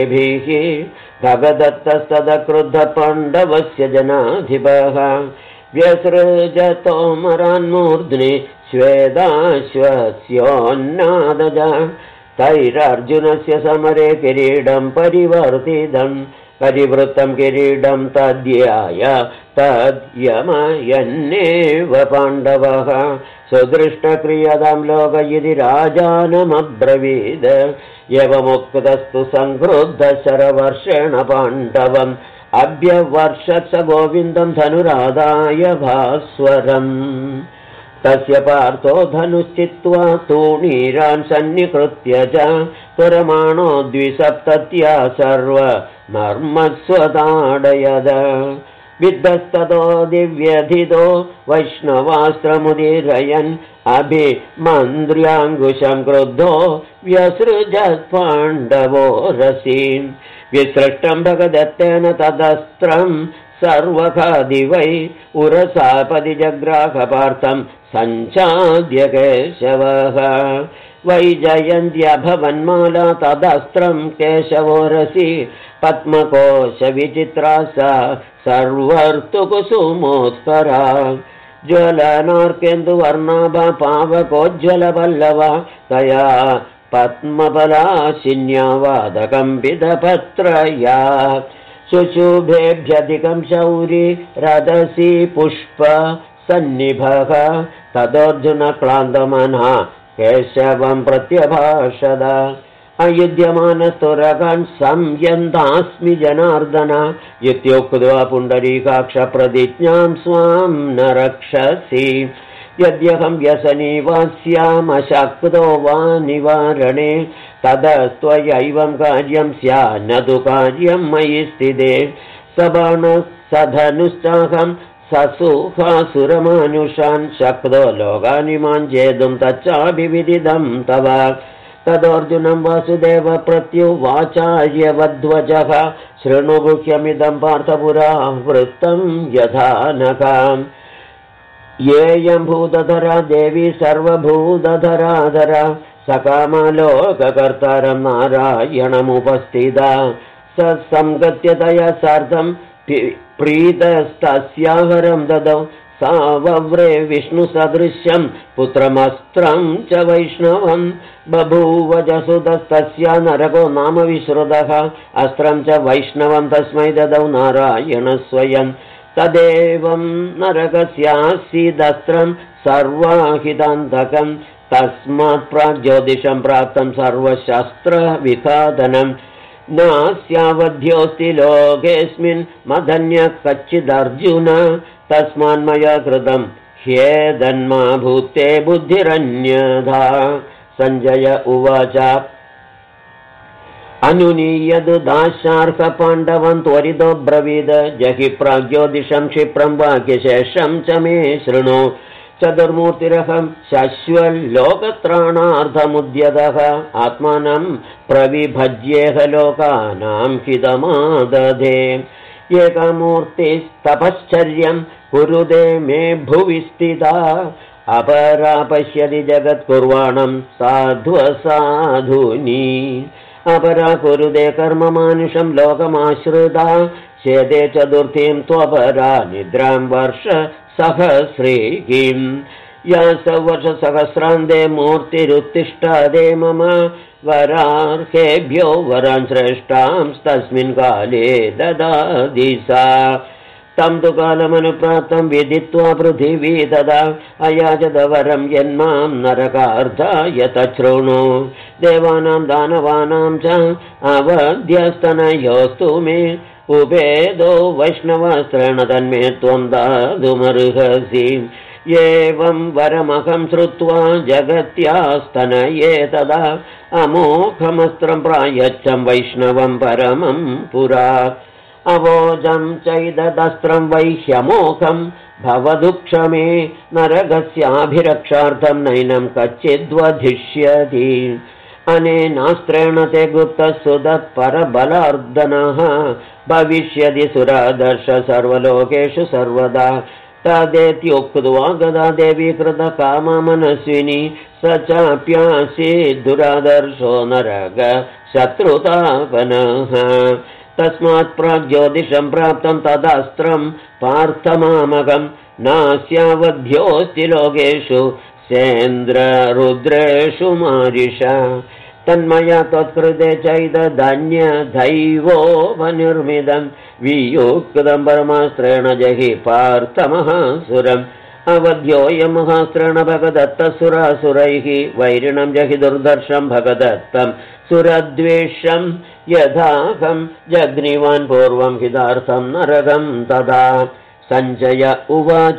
कङ्गपत्रिभिः भगदत्तस्तदक्रुद्धपाण्डवस्य जनाधिपः व्यसृजतोमरान्मूर्ध्नि श्वेदाश्वस्योन्नादज तैरर्जुनस्य समरे किरीडं परिवृत्तं किरीडं तद्याय तद्यमयन्नेव पाण्डवः सुदृष्टक्रियतां लोक इति राजानमब्रवीद एवमुक्तस्तु संक्रुद्धशरवर्षेण पाण्डवम् अभ्यवर्षत् स गोविन्दं धनुरादाय भास्वरम् तस्य पार्थो धनुश्चित्वा तूणीरान् सन्निकृत्य च त्वरमाणो द्विसप्तत्या सर्वमर्मस्वताडयद विद्धस्ततो दिव्यधितो वैष्णवास्त्रमुदीरयन् अभिमन्द्र्याङ्कुशं क्रुद्धो व्यसृजत् पाण्डवो रसीन् विसृष्टं भगदत्तेन तदस्त्रं सर्वखादिवै उरसापदिजग्राहपार्थं सञ्चाद्य केशवः वैजयन्त्यभवन्माला तदस्त्रं केशवोरसि पद्मकोशविचित्रा सा सर्वर्तुकुसुमोत्तरा ज्वलनार्केन्दुवर्णाभा पावकोज्ज्वलपल्लवा तया पद्मफलाशिन्या वादकम्पितपत्रया शुशुभेभ्यधिकं शौरी रदसी पुष्प सन्निभः तदोऽर्जुनक्लान्तमनः केशवं प्रत्यभाषद अयुध्यमानस्तुरगान् संयन्तास्मि जनार्दन इत्युक्त्वा पुण्डरीकाक्षप्रतिज्ञां स्वां न रक्षसि यद्यहं व्यसनी वा स्यामशक्तो वा निवारणे तदस्त्वयैवं कार्यं स्यान्न तु कार्यं मयि स्थिते सबाणसधनुश्चाहं ससुहासुरमानुषान् शक्तो लोकानिमान् जेतुं तच्चाभिविदितं तव तदोऽर्जुनं वासुदेव प्रत्युवाचार्यवध्वजः शृणु गुह्यमिदं पार्थपुरा वृत्तं यथा नखाम् येयं भूतधरा देवी सर्वभूतधराधरा सकामलोककर्तारं नारायणमुपस्थिता स संगत्यतया सार्धं प्रीतस्तस्याहरं ददौ सा वव्रे विष्णुसदृश्यं पुत्रमस्त्रं च वैष्णवं बभूव जसुदस्तस्या नरको नाम विश्रुतः अस्त्रं च वैष्णवं तस्मै ददौ नारायण स्वयं तदेवं नरकस्यासीदस्त्रं सर्वाहितान्तकं तस्मात् प्राग्ज्योतिषं प्राप्तं सर्वशस्त्रविखादनं नास्यावध्योऽस्ति लोकेऽस्मिन् मदन्यः कच्चिदर्जुन तस्मान्मया कृतं ह्येदन्मा भूते बुद्धिरन्यथा सञ्जय उवाच अनुनीयदु दाशार्हपाण्डवं त्वरितो ब्रवीद जहि प्राग्ज्योतिषं क्षिप्रं वाक्यशेषं च मे शृणु चतुर्मूर्तिरहं शश्वल्लोकत्राणार्थमुद्यतः आत्मानं प्रविभज्येह लोकानां हितमादधे एका मूर्तिस्तपश्चर्यं कुरुते मे भुवि स्थिता अपरा पश्यति जगत्कुर्वाणं साध्वसाधूनि अपरा कुरुते कर्ममानुषं लोकमाश्रिता शेते चतुर्थीं त्वपरा निद्रां वर्ष सहस्रीं या सवर्षसहस्रान्ते मूर्तिरुत्तिष्ठते मम वरार्हेभ्यो वरान् श्रेष्ठांस्तस्मिन् काले ददाति सा तं तु कालमनुप्राप्तं विदित्वा पृथिवी तदा अयाचतवरं यन्मां नरकार्धाय तच्छृणु देवानां दानवानां च अवध्यस्तनयोस्तु मे उपेदो वैष्णवस्त्रेण तन्मे त्वं दातुमर्हसि एवं वरमहं श्रुत्वा जगत्यास्तनये तदा अमोघमस्त्रं प्रायच्छं वैष्णवं परमं पुरा अवोजं चैददस्त्रं वैह्यमोघं भवदुक्षमे नरकस्याभिरक्षार्थं नैनं कच्चिद्वधिष्यति अनेनास्त्रेण ते गुप्तसुदत्परबलार्दनः भविष्यति सुरादर्श सर्वलोकेषु सर्वदा तदेत्युक्त्वा गदा देवी कृतकाममनस्विनी स चाप्यासीद् दुरादर्शो नरक शत्रुतापनः तस्मात् प्राग्ज्योतिषं प्राप्तं तदस्त्रं पार्थमामकं नास्यावध्योऽस्ति लोकेषु सेन्द्ररुद्रेषु मारिष तन्मया त्वत्कृते चैतदन्यदैवोपनिर्मितं वियुक्तं परमास्त्रेण जहि पार्थमहासुरम् अवध्योऽयं महास्त्रेण भगदत्तसुरासुरैः वैरिणं जहि दुर्धर्षं भगदत्तं सुरद्वेषं यथाहं जग्निवान् पूर्वं हितार्थं नरकं तदा सञ्जय उवाच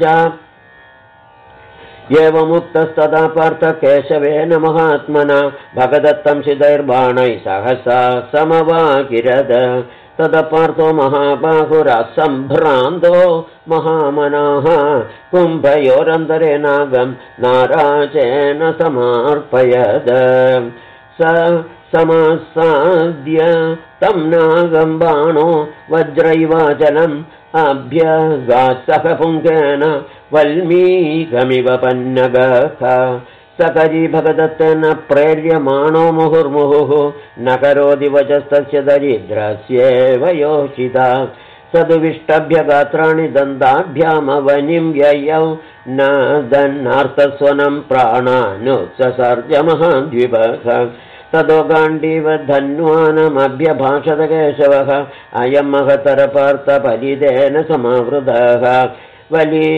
एवमुक्तस्तदा पार्थ केशवेन महात्मना भगदत्तं शिदैर्बाणैः सहसा समवाकिरद तदा पार्थो महाबाहुरसम्भ्रान्तो महामनाः कुम्भयोरन्तरे नागं नाराचेन समार्पयद स समासाद्य तं नागं बाणो वज्रैवाचलम् अभ्यगात्सह पुङ्केन वल्मीकमिव पन्नगः सकरी भगदत्तेन प्रेर्यमाणो मुहुर्मुहुः न करोति वचस्तस्य दरिद्रस्येव योषिता सदुविष्टभ्यगात्राणि दन्ताभ्यामवनिं ययौ न दन्नार्थस्वनं प्राणानुत्ससर्ज महाद्विपः ततो गाण्डीव धन्वानमभ्यभाषत केशवः अयं महतरपार्थपरिदेन समावृतः वली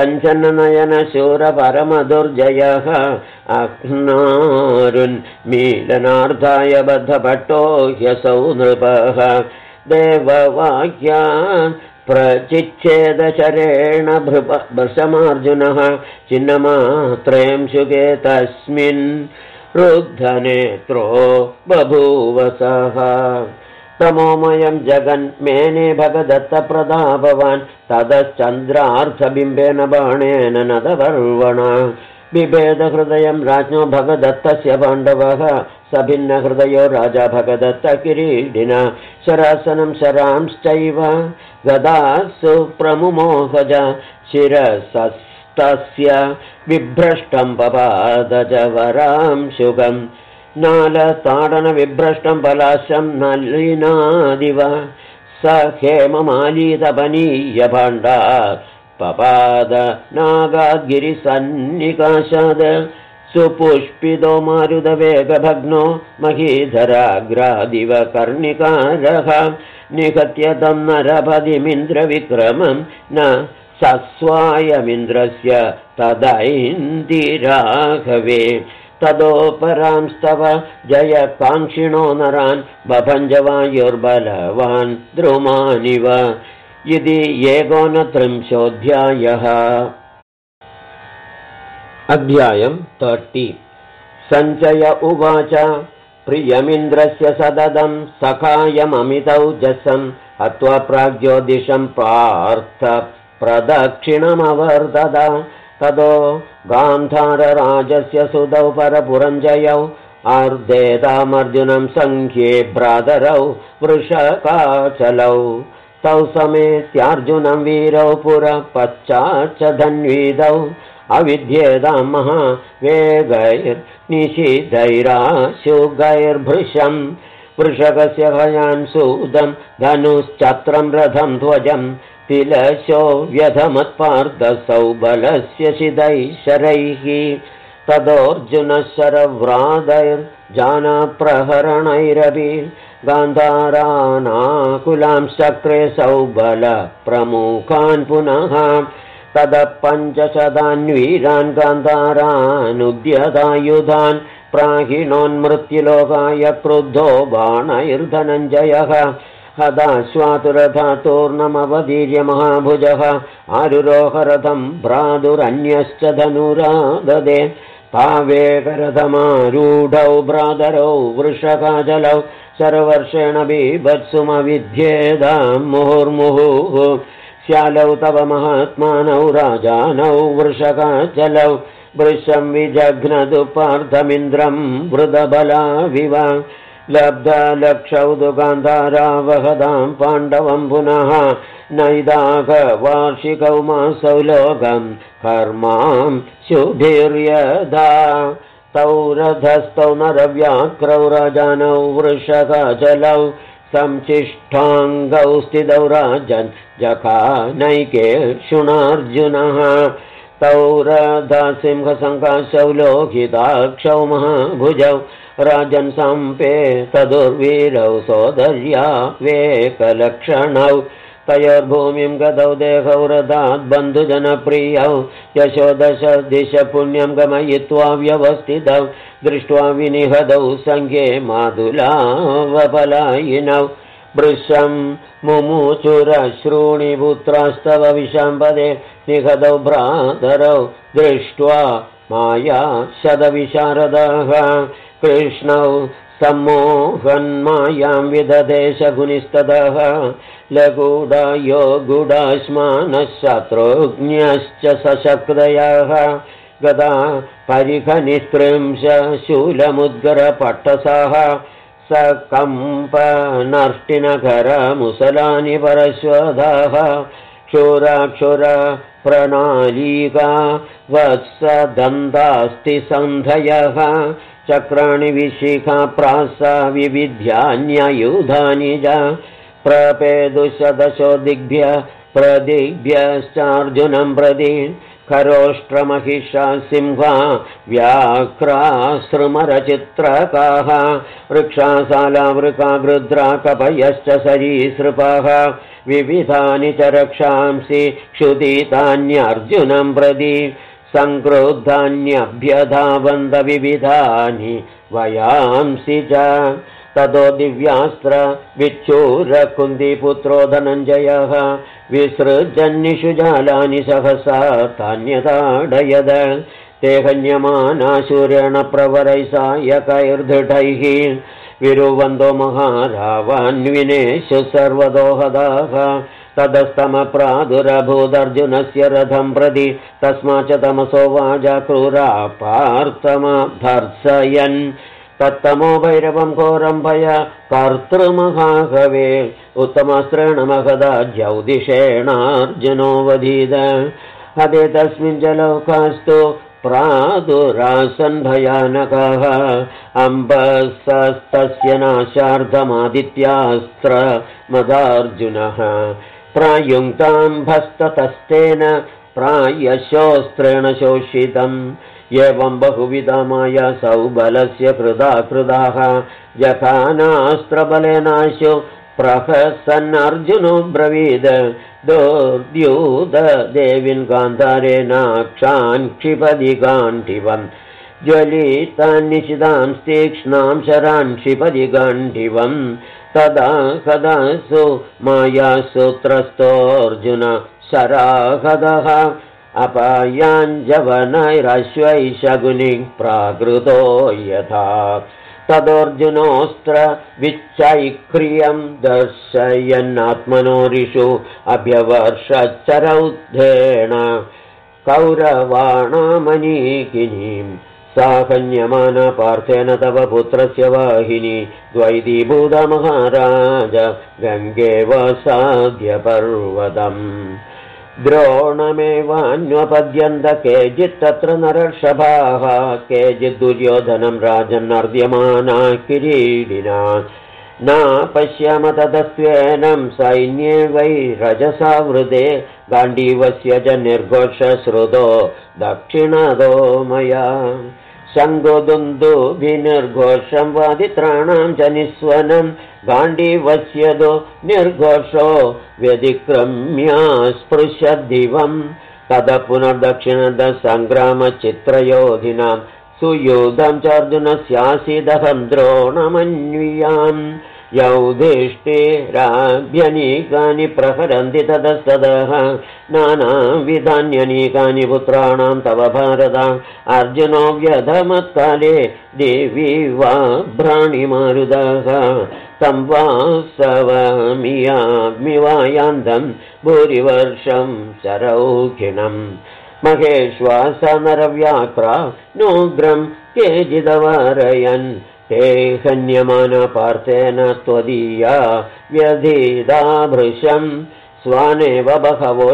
सञ्चन्नयनशूरपरमदुर्जयः अह्नारुन्मीलनार्थाय बद्धभट्टो ह्यसौ नृपः देववाक्यान् प्रचिच्छेदशरेण भृशमार्जुनः चिन्नमात्रें शुके तस्मिन् रुद्धनेत्रो बभूवसः तमोमयं जगन्मेने भगदत्तप्रतापवान् ततश्चन्द्रार्थबिम्बेन बाणेन नदपर्वणा बिभेदहृदयं राज्ञो भगदत्तस्य पाण्डवः सभिन्नहृदयो राजा भगदत्तकिरीटिना शरासनं शरांश्चैव गदासु प्रमुमोहज शिरसस्तस्य बिभ्रष्टं पपादजवरां शुगम् नालताडनविभ्रष्टं पलाशं नलिनादिव स हेममालीतपनीय भाण्डा पपाद नागाद्गिरिसन्निकाशाद सुपुष्पितो मारुतवेगभग्नो महीधराग्रादिव कर्णिकारः निहत्य तं नरपतिमिन्द्रविक्रमं न सस्वायमिन्द्रस्य तदैन्दिराघवे तदोपरांस्तव जयकाङ्क्षिणो नरान् बभञ्जवायुर्बलवान् द्रुमानिव इति 39 अध्यायम् 30 सञ्जय उवाच प्रियमिन्द्रस्य सददं सखायममितौजसं हत्वा प्राग्ज्योतिषं पार्थ प्रदक्षिणमवर्तत ततो गान्धारराजस्य सुतौ परपुरञ्जयौ आर्देतामर्जुनं सङ्ख्ये भ्रातरौ वृषकाचलौ तौ समेत्यार्जुनं वीरौ पुरः पश्चाच्च धन्वीदौ अविद्येतां महावेगैर्निशिधैराशुगैर्भृशं वृषकस्य हयान् सूदं धनुश्चत्रं रथं ध्वजं तिलशो व्यधमत्पार्दसौ बलस्य शिदैः शरैः तदोर्जुनशरव्रादैर्जानप्रहरणैरपि गान्धारानाकुलां चक्रे सौबल प्रमुखान् पुनः ततः 500 वीरान् गान्धारानुद्यतायुधान् प्राहिणोन्मृत्युलोकाय क्रुद्धो बाणैर्धनञ्जयः हदाश्वातुरथातूर्णमवदीर्य महाभुजः आरुरोहरथं भ्रातुरन्यश्च धनुराददे तावेकरथमारूढौ भ्रातरौ वृषकाचलौ सर्वर्षेण बीभत्सुमविद्येदां मुहुर्मुहुः श्यालौ तव महात्मानौ राजानौ वृषकाचलौ वृषं विजघ्नतु पार्थमिन्द्रं वृदबलाविव लब्धलक्षौ तु गान्धारावहदां पाण्डवं पुनः नैदाघवार्षिकौ मासौ लोकं कर्मां शुभिर्यदा तौ रथस्थौ नरव्याक्रौ राजानौ वृषकाचलौ संचिष्ठाङ्गौ स्थितौ राजन् जखानैकेषुणार्जुनः तौ रथसिंहसङ्काशौ लोहिताक्षौ महाभुजौ राजन् सम्पेतदुर्वीरौ सोदर्या वेकलक्षणौ तयोर्भूमिं गतौ देहौ रथात् बन्धुजनप्रियौ यशोदश दिश पुण्यं गमयित्वा व्यवस्थितौ दृष्ट्वा विनिहतौ सङ्ख्ये मातुलावपलायिनौ वृषं मुमुचुरश्रूणि पुत्रास्तव विशाम्पदे निहतौ भ्रातरौ दृष्ट्वा माया शतविशारदाः कृष्णौ सम्मोहन्मायां विददेशगुनिस्ततः लघुडायो गुडाश्मानः शत्रुघ्न्यश्च सशक्तयः गदा परिखनिस्त्रिंश शूलमुद्गरपट्टसाः सकम्पनर्ष्टिनकरमुसलानि परश्वधाः क्षुराक्षुर प्रणालीका वत्सदन्तास्ति सन्धयः चक्राणि विशिखा प्रासा विविध्यान्ययुधानि च प्रपेदुशदशो दिग्भ्य प्रदिग्भ्यश्चार्जुनं प्रति खरोष्ट्रमहिषा सिंहा व्याघ्रासृमरचित्रकाः वृक्षाशालावृका गृध्रा कपयश्च सरीसृपाः विविधानि च रक्षांसि क्षुदितान्यर्जुनं प्रति सङ्क्रुद्धान्यभ्यधावन्त विविधानि वयांसि च ततो दिव्यास्त्र विच्छूरकुन्दिपुत्रो धनञ्जयः विसृजन्निषुजालानि सहसा तान्यताडयद ते हन्यमानाशूरेण प्रवरैः सायकैर्दृढैः विरुवन्तो महारावान्विनेषु सर्वदोहदाः ततस्तमप्रादुरभूदर्जुनस्य रथं प्रति तस्माच्च तमसो वाजा क्रूरा पार्थमभर्त्सयन् तत्तमो भैरवं घोरं भय कर्तृमहाकवे उत्तमास्त्रेण महदा ज्यौदिषेणार्जुनो वधीद हते तस्मिन् जलौकास्तु प्रादुरासन् भयानकः अम्बस्तस्य नाशार्धमादित्यास्त्रमदार्जुनः प्रायुङ्क्ताम्भस्ततस्तेन प्रायशोऽस्त्रेण शोषितम् एवं बहुविधा माया सौबलस्य कृदाः जखानास्त्रबलेनाशु प्रहसन्नर्जुनो ब्रवीद दोर्द्यूत देवीन् गान्धारेणाक्षान् क्षिपदि गाण्डिवम् ज्वलितान् निशितां तीक्ष्णां शरान् क्षिपदि गाण्डिवम् तदा कदासु मायासूत्रस्थोऽर्जुन शराहदः अपायाञ्जवनैरश्वैः शकुनिः प्राकृतो यथा तदोऽर्जुनोऽस्त्र विच्चैक्रियं दर्शयन्नात्मनोरिषु अभ्यवर्षच्चरौद्धेन कौरवाणामनीकिनीं साहन्यमाना पार्थेन तव पुत्रस्य वाहिनी द्वैतीभूतमहाराज गङ्गेव साध्य पर्वतम् द्रोणमेवान्वपद्यन्त केचित् तत्र नरर्षभाः केचित् दुर्योधनं राजन्नर्द्यमाना किरीटिना न पश्याम ततस्त्वेनं सैन्ये वै रजसावृते गाण्डीवस्य च निर्घोषश्रुतो दक्षिणतो मया शङ्खुदुन्दुभिर्घोषं वादित्राणां च निःस्वनं गाण्डीवस्य दो निर्घोषो व्यतिक्रम्या स्पृशद्दिवम् ततः पुनर्दक्षिणतः सङ्ग्रामचित्रयोधिनां सुयुधं च अर्जुनस्यासीदहं द्रोणमन्वियाम् यौधिष्ठिराभ्यनीकानि प्रहरन्ति ततस्ततः नानाविधान्यनीकानि पुत्राणां तव भारत अर्जुनो व्यधमत्काले देवी वा भ्राणिमारुदः तं वासवमियाग्मिवायान्तं भूरिवर्षं शरौखिणम् महेश्वासनरव्याक्रा नोग्रं केचिदवारयन् ते हन्यमाना पार्थेन त्वदीया व्यधीदा भृशं स्वानेव बहवो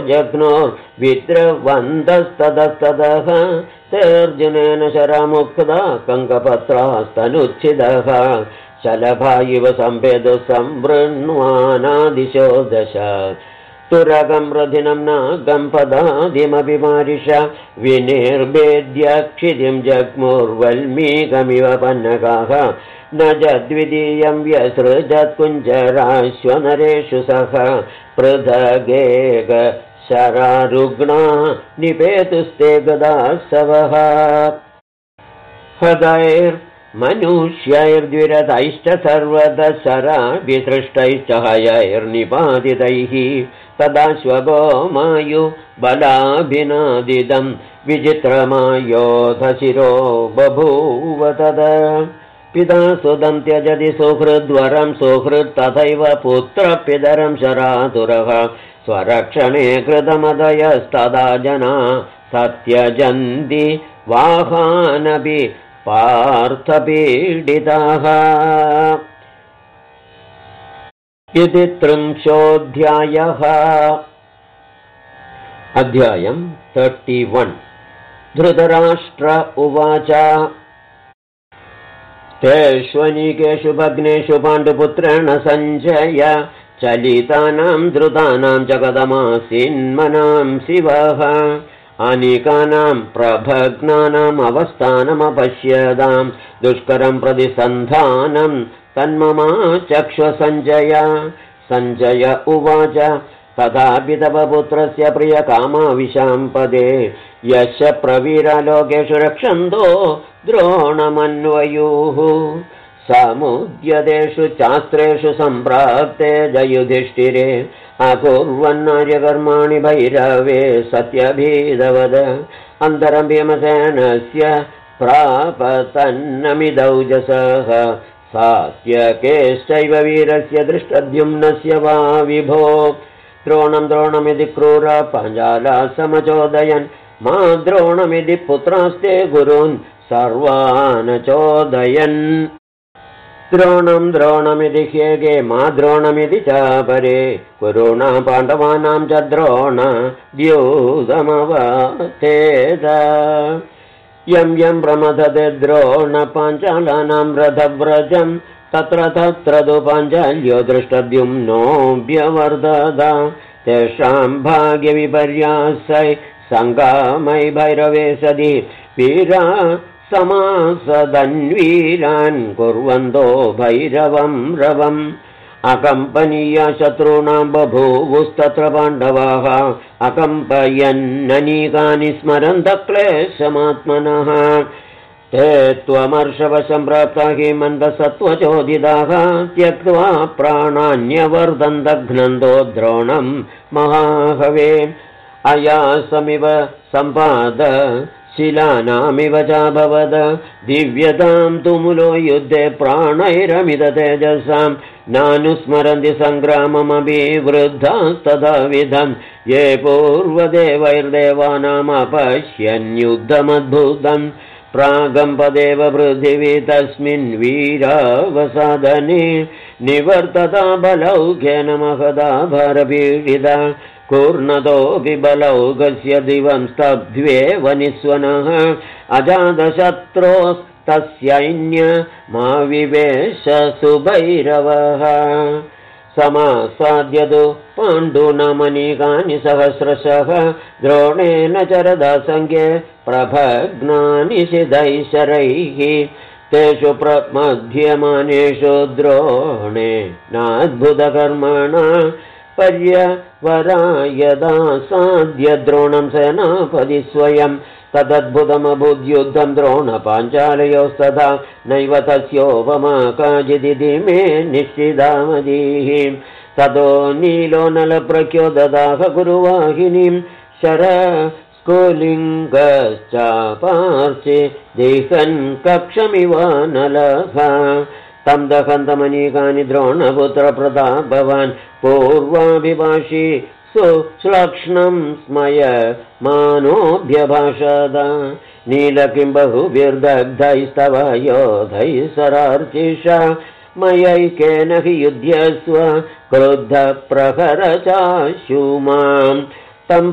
जघ्नोर्विद्रवन्तस्ततस्ततः ते अर्जुनेन शरमुक्ता कङ्कपत्रास्तनुच्छिदः शलभा इव सम्भेदो संवृण्वानादिशो दश तुरगं रथिनं नागं पदादिमपि मारिष विनिर्भेद्य क्षितिं जग्मुर्वल्मीकमिव पन्नकाः न जद्वितीयं व्यसृजत्कुञ्जराश्वनरेषु सह पृथगेक शरारुग्णा निपेतुस्ते गदासवः हदैर्मनुष्यैर्द्विरतैश्च सर्वदशरा विसृष्टैश्च हयैर्निपातितैः तदा श्वगोमायु बलाभिनादिदं विचित्रमायोधशिरो बभूव तदा पिता सुदं त्यजति सुहृद्वरं सुहृत् तथैव पुत्रपितरं शरातुरः स्वरक्षणे कृतमदयस्तदा जना सत्यजन्ति वाहानपि पार्थपीडिताः इति 30 अध्यायं 31 धृतराष्ट्र उवाच तेष्वनिकेषु भग्नेषु पाण्डुपुत्रेण सञ्जय चलितानां धृतानां जगदमासीन्मनां शिवः अनेकानां प्रभग्नानाम् अवस्थानमपश्यतां दुष्करं प्रतिसन्धानं तन्ममा चक्ष्वसञ्जय सञ्जय उवाच तथापि तव पुत्रस्य प्रियकामाविशाम्पदे यश प्रवीरालोकेषु रक्षन्तो द्रोणमन्वयुः समुद्यतेषु शास्त्रेषु सम्प्राप्ते जयुधिष्ठिरे अकुर्वन्नार्यकर्माणि भैरवे सत्यभीदवद अन्तरं भीमसेनस्य प्रापतन्नमिदौजसः सात्यकेश्चैव वीरस्य दृष्टद्युम्नस्य वा विभो द्रोणं द्रोणमिति क्रूरा पाञ्चाला समचोदयन् मा द्रोणमिति पुत्रास्ते गुरून् सर्वान् चोदयन् द्रोणं द्रोणमिति ह्येगे मा द्रोणमिति चापरे कुरूणां पाण्डवानां च द्रोण द्यूतमवतेद यं यं प्रमथते द्रोण पाञ्चालानां रथव्रजं तत्र तत्र तु पाञ्चाल्यो दृष्टद्युम्नोऽभ्यवर्धत तेषां भाग्यविपर्यासै सङ्गामै भैरवे सदि वीरा समासदन्वीरान् कुर्वन्तो भैरवं रवम् अकम्पनीय शत्रूणां बभूवुस्तत्र पाण्डवाः अकम्पयन्ननीकानि स्मरन्तः क्लेशमात्मनः ते त्वमर्षवशं प्राप्ता हेमन्तसत्त्वचोदिताः त्यक्त्वा प्राणान्यवर्धन्तघ्नन्तो द्रोणं महाहवे अयासमिव सम्पाद शिलानामिव चाभवद दिव्यतां तुमुलो युद्धे प्राणैरमित तेजसां नानुस्मरन्ति सङ्ग्राममपि वृद्धास्तथाविधं ये पूर्वदेवैर्देवानामपश्यन्युद्धमद्भुतं प्रागम्पदेव पृथिवी तस्मिन् वीरावसादने निवर्तता बलौघ्येन महदा भारपीडिता कूर्णतोऽपि बलौघस्य दिवं स्तब्ध्वेव निःस्वनः अजातशत्रोस्तस्यैन्य मा विवेश सुभैरवः समासाद्यतु पाण्डूनामनीकानि सहस्रशः द्रोणेन चरदासङ्ख्ये प्रभग्नानि शिदैशरैः तेषु प्रमध्यमानेषु द्रोणे नाद्भुतकर्मणा पर्यवरायदा साध्य द्रोणं सेनापति स्वयं तदद्भुतमभूद्युद्धं द्रोणपाञ्चालयोस्तथा नैव तस्योपमा काचिदिति मे निश्चितामदीः ततो नीलो नलप्रख्यो ददाह गुरुवाहिनीं शरस्कुलिङ्गश्चापार्चे देहन् कक्षमिव नलः तं दहन्तमनीकानि द्रोणपुत्रप्रतापवान् पूर्वाभिभाषी सुश्लक्ष्णं स्मय मानोऽभ्यभाषद नीलकिं बहुभिर्दग्धैस्तव योधैः सरार्चिषा मयैकेन हि युध्यस्व क्रुद्धप्रहरचाशुमां तं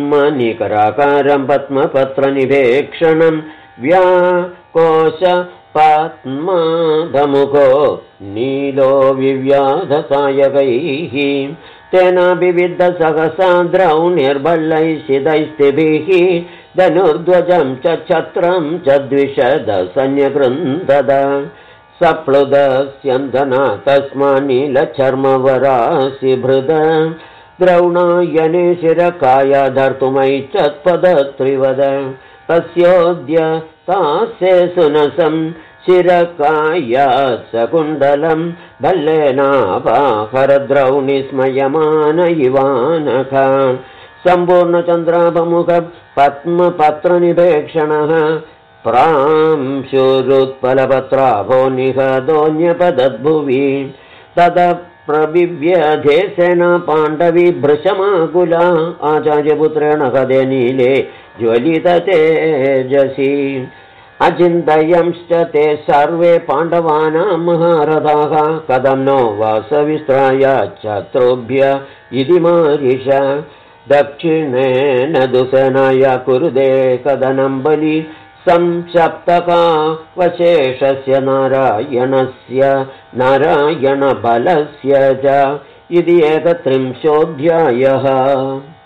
पद्मनिकराकारं पद्मपत्रनिभेक्षणं व्याकोश पद्माधमुखो नीलो विव्याधसायकैः तेनाभिविद्धसहसाद्रौ निर्बलैशिदैस्तिभिः धनुर्ध्वजं च छत्रं च द्विषदसन्यगृन्दद सप्लुदस्यन्धना तस्मान्नीलचर्मवरासि भृद द्रौणायने शिरकाया धर्तुमैच्छत्पदत्रिवद तस्योद्य तास्ये सुनसं शिरकाया सकुण्डलं भल्लेनापाहरद्रौणिस्मयमान इवानख सम्पूर्णचन्द्राभमुख पद्मपत्रनिभेक्षणः प्रांशुरुत्पलपत्राभो निहदोऽन्यपदद्भुवि तद प्रविव्यधे सेना पाण्डवी भृशमाकुला आचार्यपुत्रेण हदे नीले ज्वलिततेजसि अचिन्तयंश्च ते सर्वे पाण्डवानां महारथाः कथं नो वासविस्त्राय चत्रोभ्य इति मारिष दक्षिणेन दुसेनाय कुरुदे कदनं बलि संसप्तकावशेषस्य नारायणबलस्य च इति 31 अध्यायः।